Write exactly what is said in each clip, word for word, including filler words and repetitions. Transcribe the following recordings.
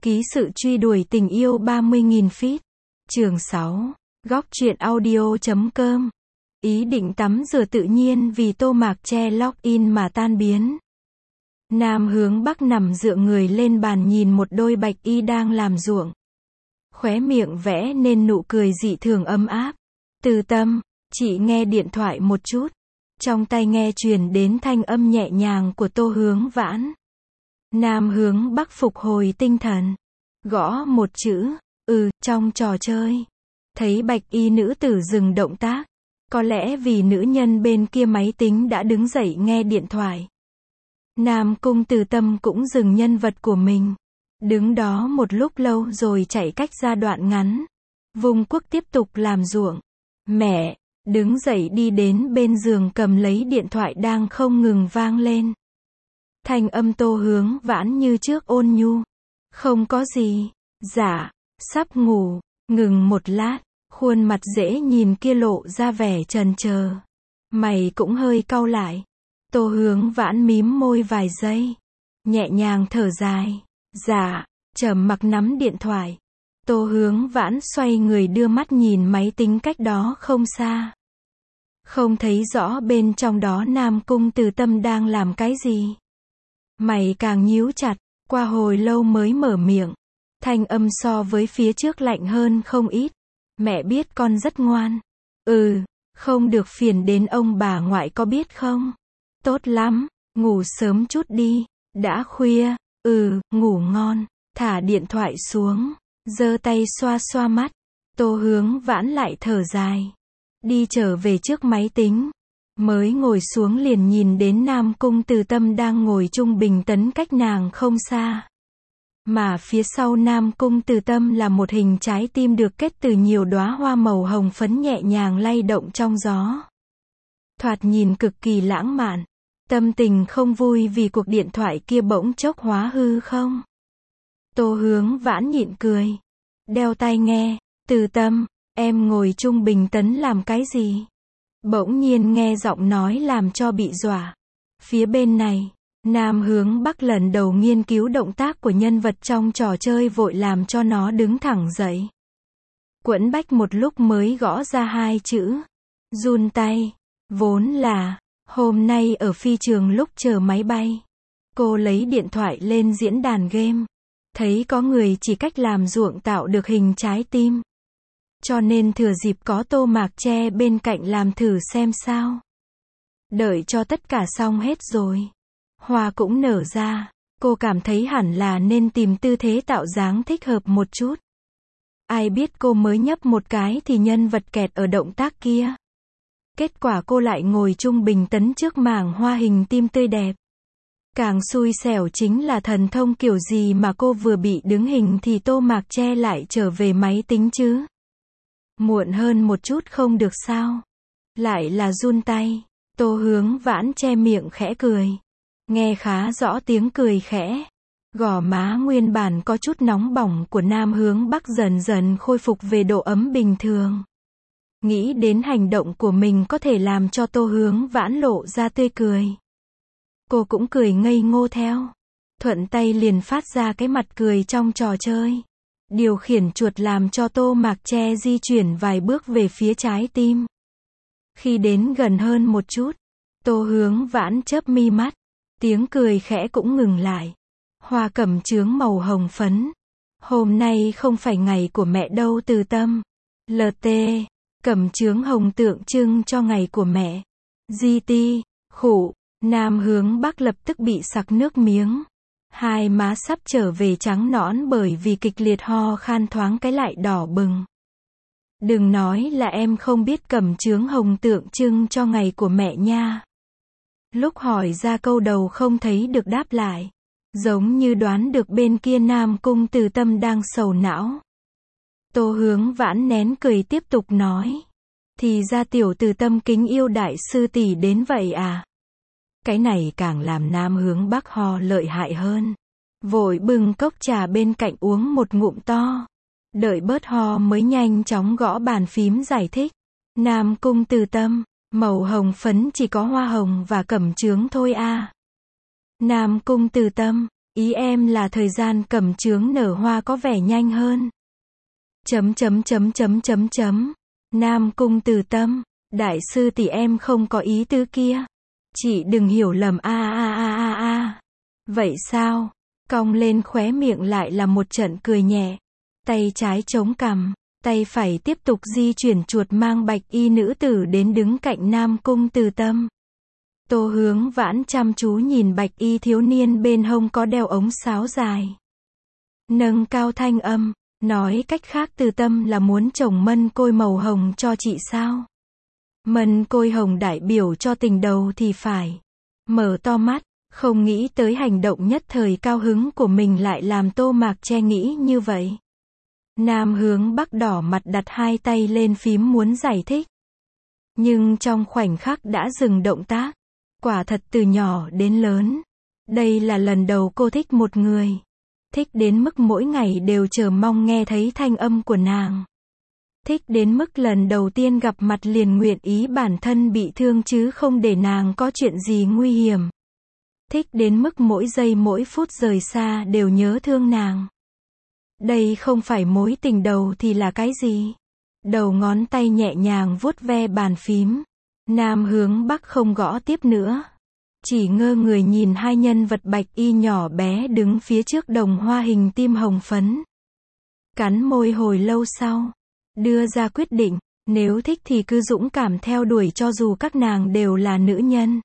Ký sự truy đuổi tình yêu ba mươi nghìn feet. Chương sáu. Góc truyện audio chấm com. Ý định tắm rửa tự nhiên vì tô mạc che lock-in mà tan biến. Nam hướng Bắc nằm dựa người lên bàn nhìn một đôi bạch y đang làm ruộng. Khóe miệng vẽ nên nụ cười dị thường ấm áp. Từ Tâm, chị nghe điện thoại một chút. Trong tai nghe truyền đến thanh âm nhẹ nhàng của Tô Hướng Vãn. Nam hướng Bắc phục hồi tinh thần. Gõ một chữ, ừ, trong trò chơi. Thấy bạch y nữ tử dừng động tác. Có lẽ vì nữ nhân bên kia máy tính đã đứng dậy nghe điện thoại. Nam Cung Từ Tâm cũng dừng nhân vật của mình. Đứng đó một lúc lâu rồi chạy cách ra đoạn ngắn. Vùng Quốc tiếp tục làm ruộng. Mẹ, đứng dậy đi đến bên giường cầm lấy điện thoại đang không ngừng vang lên. Thanh âm Tô Hướng Vãn như trước ôn nhu. Không có gì. Dạ, sắp ngủ. Ngừng một lát, khuôn mặt dễ nhìn kia lộ ra vẻ chần chờ. Mày cũng hơi cau lại. Tô Hướng Vãn mím môi vài giây. Nhẹ nhàng thở dài. Dạ, trầm mặc nắm điện thoại. Tô Hướng Vãn xoay người đưa mắt nhìn máy tính cách đó không xa. Không thấy rõ bên trong đó Nam Cung Từ Tâm đang làm cái gì. Mày càng nhíu chặt, qua hồi lâu mới mở miệng. Thanh âm so với phía trước lạnh hơn không ít. Mẹ biết con rất ngoan. Ừ, không được phiền đến ông bà ngoại có biết không? Tốt lắm, ngủ sớm chút đi. Đã khuya, ừ, ngủ ngon. Thả điện thoại xuống, giơ tay xoa xoa mắt. Tô Hướng Vãn lại thở dài. Đi trở về trước máy tính. Mới ngồi xuống liền nhìn đến Nam Cung Từ Tâm đang ngồi trung bình tấn cách nàng không xa. Mà phía sau Nam Cung Từ Tâm là một hình trái tim được kết từ nhiều đóa hoa màu hồng phấn nhẹ nhàng lay động trong gió. Thoạt nhìn cực kỳ lãng mạn. Tâm tình không vui vì cuộc điện thoại kia bỗng chốc hóa hư không? Tô Hướng Vãn nhịn cười. Đeo tai nghe. Từ Tâm, em ngồi trung bình tấn làm cái gì? Bỗng nhiên nghe giọng nói làm cho bị dọa. Phía bên này, Nam hướng Bắc lần đầu nghiên cứu động tác của nhân vật trong trò chơi vội làm cho nó đứng thẳng dậy. Quẫn bách một lúc mới gõ ra hai chữ. Run tay. Vốn là, hôm nay ở phi trường lúc chờ máy bay. Cô lấy điện thoại lên diễn đàn game. Thấy có người chỉ cách làm ruộng tạo được hình trái tim. Cho nên thừa dịp có Tô Mạc che bên cạnh làm thử xem sao. Đợi cho tất cả xong hết rồi. Hoa cũng nở ra. Cô cảm thấy hẳn là nên tìm tư thế tạo dáng thích hợp một chút. Ai biết cô mới nhấp một cái thì nhân vật kẹt ở động tác kia. Kết quả cô lại ngồi trung bình tấn trước mảng hoa hình tim tươi đẹp. Càng xui xẻo chính là thần thông kiểu gì mà cô vừa bị đứng hình thì Tô Mạc che lại trở về máy tính chứ. Muộn hơn một chút không được sao? Lại là run tay. Tô Hướng Vãn che miệng khẽ cười. Nghe khá rõ tiếng cười khẽ. Gò má nguyên bản có chút nóng bỏng của Nam hướng Bắc dần dần khôi phục về độ ấm bình thường. Nghĩ đến hành động của mình có thể làm cho Tô Hướng Vãn lộ ra tươi cười. Cô cũng cười ngây ngô theo. Thuận tay liền phát ra cái mặt cười trong trò chơi. Điều khiển chuột làm cho Tô Mạc che di chuyển vài bước về phía trái tim. Khi đến gần hơn một chút, Tô Hướng Vãn chớp mi mắt. Tiếng cười khẽ cũng ngừng lại. Hoa cẩm chướng màu hồng phấn. Hôm nay không phải ngày của mẹ đâu Từ Tâm. lờ tê. Cẩm chướng hồng tượng trưng cho ngày của mẹ. giê tê. Khụ. Nam hướng Bắc lập tức bị sặc nước miếng. Hai má sắp trở về trắng nõn bởi vì kịch liệt ho khan thoáng cái lại đỏ bừng. Đừng nói là em không biết cẩm chướng hồng tượng trưng cho ngày của mẹ nha. Lúc hỏi ra câu đầu không thấy được đáp lại. Giống như đoán được bên kia Nam Cung Từ Tâm đang sầu não. Tô Hướng Vãn nén cười tiếp tục nói. Thì ra tiểu Từ Tâm kính yêu đại sư tỷ đến vậy à? Cái này càng làm Nam hướng Bắc ho lợi hại hơn. Vội bưng cốc trà bên cạnh uống một ngụm to. Đợi bớt ho mới nhanh chóng gõ bàn phím giải thích. Nam Cung Từ Tâm, màu hồng phấn chỉ có hoa hồng và cẩm chướng thôi à. Nam Cung Từ Tâm, Ý em là thời gian cầm chướng nở hoa có vẻ nhanh hơn. Chấm chấm chấm chấm chấm chấm. Nam Cung Từ Tâm, đại sư tỷ em không có ý tứ kia. Chị đừng hiểu lầm a a a a a. Vậy sao? Cong lên khóe miệng lại là một trận cười nhẹ. Tay trái chống cằm, tay phải tiếp tục di chuyển chuột mang bạch y nữ tử đến đứng cạnh Nam Cung Từ Tâm. Tô Hướng Vãn chăm chú nhìn bạch y thiếu niên bên hông có đeo ống sáo dài. Nâng cao thanh âm, nói cách khác Từ Tâm là muốn trồng mân côi màu hồng cho chị sao? Mân côi hồng đại biểu cho tình đầu thì phải. Mở to mắt, không nghĩ tới hành động nhất thời cao hứng của mình lại làm Tô Mạc Che nghĩ như vậy. Nam Hướng Bắc đỏ mặt đặt hai tay lên phím muốn giải thích. Nhưng trong khoảnh khắc đã dừng động tác. Quả thật từ nhỏ đến lớn. Đây là lần đầu cô thích một người. Thích đến mức mỗi ngày đều chờ mong nghe thấy thanh âm của nàng. Thích đến mức lần đầu tiên gặp mặt liền nguyện ý bản thân bị thương chứ không để nàng có chuyện gì nguy hiểm. Thích đến mức mỗi giây mỗi phút rời xa đều nhớ thương nàng. Đây không phải mối tình đầu thì là cái gì? Đầu ngón tay nhẹ nhàng vuốt ve bàn phím. Nam Hướng Bắc không gõ tiếp nữa. Chỉ ngơ người nhìn hai nhân vật bạch y nhỏ bé đứng phía trước đồng hoa hình tim hồng phấn. Cắn môi hồi lâu sau. Đưa ra quyết định, nếu thích thì cứ dũng cảm theo đuổi cho dù các nàng đều là nữ nhân.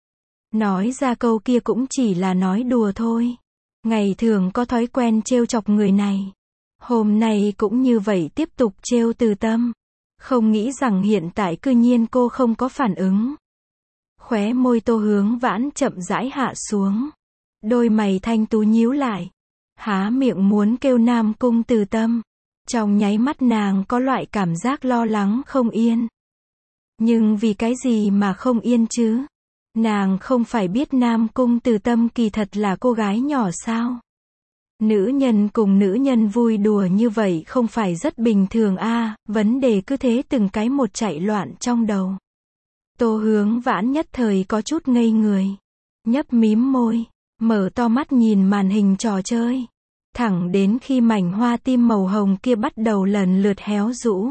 Nói ra câu kia cũng chỉ là nói đùa thôi. Ngày thường có thói quen trêu chọc người này. Hôm nay cũng như vậy tiếp tục trêu Từ Tâm. Không nghĩ rằng hiện tại cư nhiên cô không có phản ứng. Khóe môi Tô Hướng Vãn chậm rãi hạ xuống. Đôi mày thanh tú nhíu lại. Há miệng muốn kêu Nam Cung Từ Tâm. Trong nháy mắt nàng có loại cảm giác lo lắng không yên. Nhưng vì cái gì mà không yên chứ? Nàng không phải biết Nam Cung Từ Tâm kỳ thật là cô gái nhỏ sao? Nữ nhân cùng nữ nhân vui đùa như vậy không phải rất bình thường a, à, vấn đề cứ thế từng cái một chạy loạn trong đầu. Tô Hướng Vãn nhất thời có chút ngây người. Nhấp mím môi, mở to mắt nhìn màn hình trò chơi. Thẳng đến khi mảnh hoa tim màu hồng kia bắt đầu lần lượt héo rũ.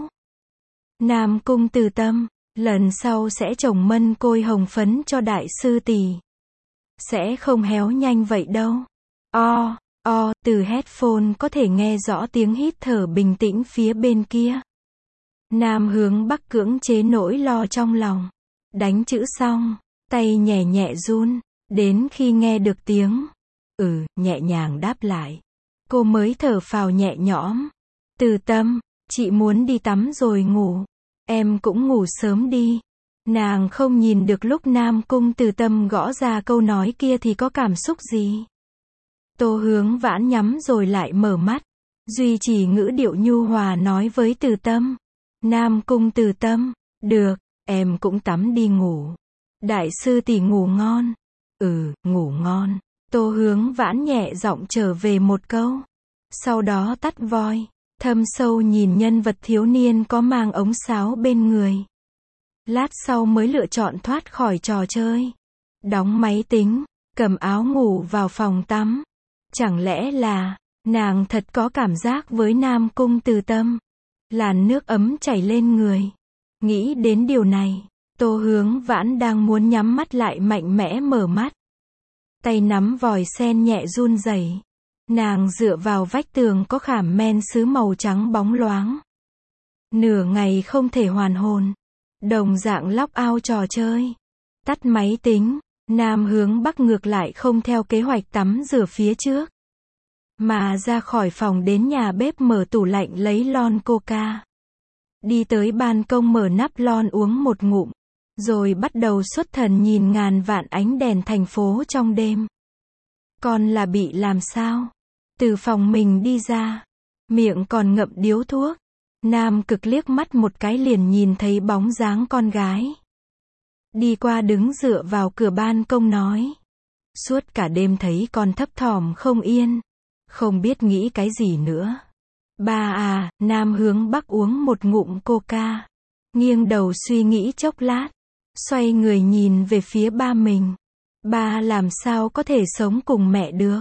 Nam Cung Từ Tâm, lần sau sẽ trồng mân côi hồng phấn cho đại sư tỷ. Sẽ không héo nhanh vậy đâu. O, o, từ headphone có thể nghe rõ tiếng hít thở bình tĩnh phía bên kia. Nam Hướng Bắc cưỡng chế nỗi lo trong lòng. Đánh chữ xong, tay nhẹ nhẹ run, đến khi nghe được tiếng ừ, nhẹ nhàng đáp lại. Cô mới thở phào nhẹ nhõm. Từ Tâm, chị muốn đi tắm rồi ngủ. Em cũng ngủ sớm đi. Nàng không nhìn được lúc Nam Cung Từ Tâm gõ ra câu nói kia thì có cảm xúc gì. Tô Hướng Vãn nhắm rồi lại mở mắt. Duy trì ngữ điệu nhu hòa nói với Từ Tâm. Nam Cung Từ Tâm, được, em cũng tắm đi ngủ. Đại sư tỷ ngủ ngon. Ừ, ngủ ngon. Tô Hướng Vãn nhẹ giọng trở về một câu. Sau đó tắt voi, thâm sâu nhìn nhân vật thiếu niên có mang ống sáo bên người. Lát sau mới lựa chọn thoát khỏi trò chơi. Đóng máy tính, cầm áo ngủ vào phòng tắm. Chẳng lẽ là, nàng thật có cảm giác với Nam Cung Từ Tâm. Làn nước ấm chảy lên người. Nghĩ đến điều này, Tô Hướng Vãn đang muốn nhắm mắt lại mạnh mẽ mở mắt. Tay nắm vòi sen nhẹ run rẩy. Nàng dựa vào vách tường có khảm men sứ màu trắng bóng loáng. Nửa ngày không thể hoàn hồn. Đồng dạng log out trò chơi. Tắt máy tính, Nam Hướng Bắc ngược lại không theo kế hoạch tắm rửa phía trước. Mà ra khỏi phòng đến nhà bếp mở tủ lạnh lấy lon coca. Đi tới ban công mở nắp lon uống một ngụm. Rồi bắt đầu xuất thần nhìn ngàn vạn ánh đèn thành phố trong đêm. Con là bị làm sao? Từ phòng mình đi ra. Miệng còn ngậm điếu thuốc. Nam Cực liếc mắt một cái liền nhìn thấy bóng dáng con gái. Đi qua đứng dựa vào cửa ban công nói. Suốt cả đêm thấy con thấp thỏm không yên. Không biết nghĩ cái gì nữa. Ba à, Nam Hướng Bắc uống một ngụm coca. Nghiêng đầu suy nghĩ chốc lát. Xoay người nhìn về phía ba mình. Ba làm sao có thể sống cùng mẹ được.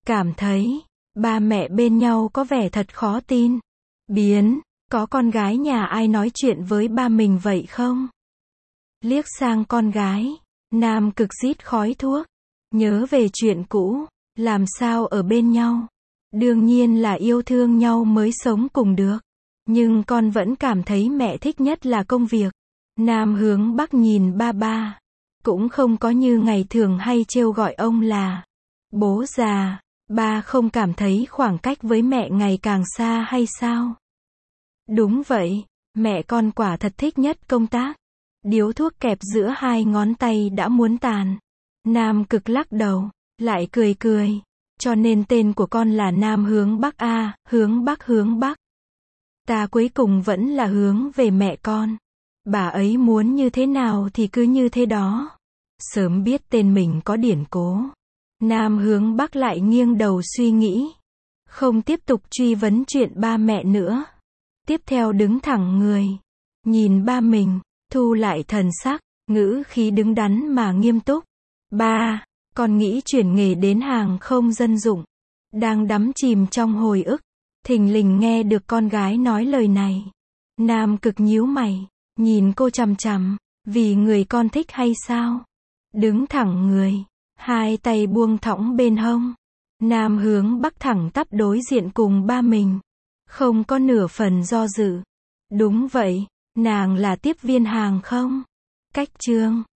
cảm thấy, ba mẹ bên nhau có vẻ thật khó tin. Biến, có con gái nhà ai nói chuyện với ba mình vậy không? Liếc sang con gái, Nam Cực rít khói thuốc, nhớ về chuyện cũ, làm sao ở bên nhau. Đương nhiên là yêu thương nhau mới sống cùng được. Nhưng con vẫn cảm thấy mẹ thích nhất là công việc. Nam hướng Bắc nhìn ba ba. Cũng không có như ngày thường hay trêu gọi ông là bố già. Ba không cảm thấy khoảng cách với mẹ ngày càng xa hay sao? Đúng vậy, mẹ con quả thật thích nhất công tác. Điếu thuốc kẹp giữa hai ngón tay đã muốn tàn. Nam Cực lắc đầu, lại cười cười. Cho nên tên của con là Nam hướng Bắc a, hướng Bắc hướng Bắc. Ta cuối cùng vẫn là hướng về mẹ con. Bà ấy muốn như thế nào thì cứ như thế đó. Sớm biết tên mình có điển cố. Nam hướng Bắc lại nghiêng đầu suy nghĩ. Không tiếp tục truy vấn chuyện ba mẹ nữa. Tiếp theo đứng thẳng người. Nhìn ba mình, thu lại thần sắc, ngữ khí đứng đắn mà nghiêm túc. Ba, con nghĩ chuyển nghề đến hàng không dân dụng. Đang đắm chìm trong hồi ức. Thình lình nghe được con gái nói lời này. Nam Cực nhíu mày, nhìn cô chằm chằm, vì người con thích hay sao? Đứng thẳng người, hai tay buông thõng bên hông. Nam hướng Bắc thẳng tắp đối diện cùng ba mình. Không có nửa phần do dự. Đúng vậy, nàng là tiếp viên hàng không? Cách chương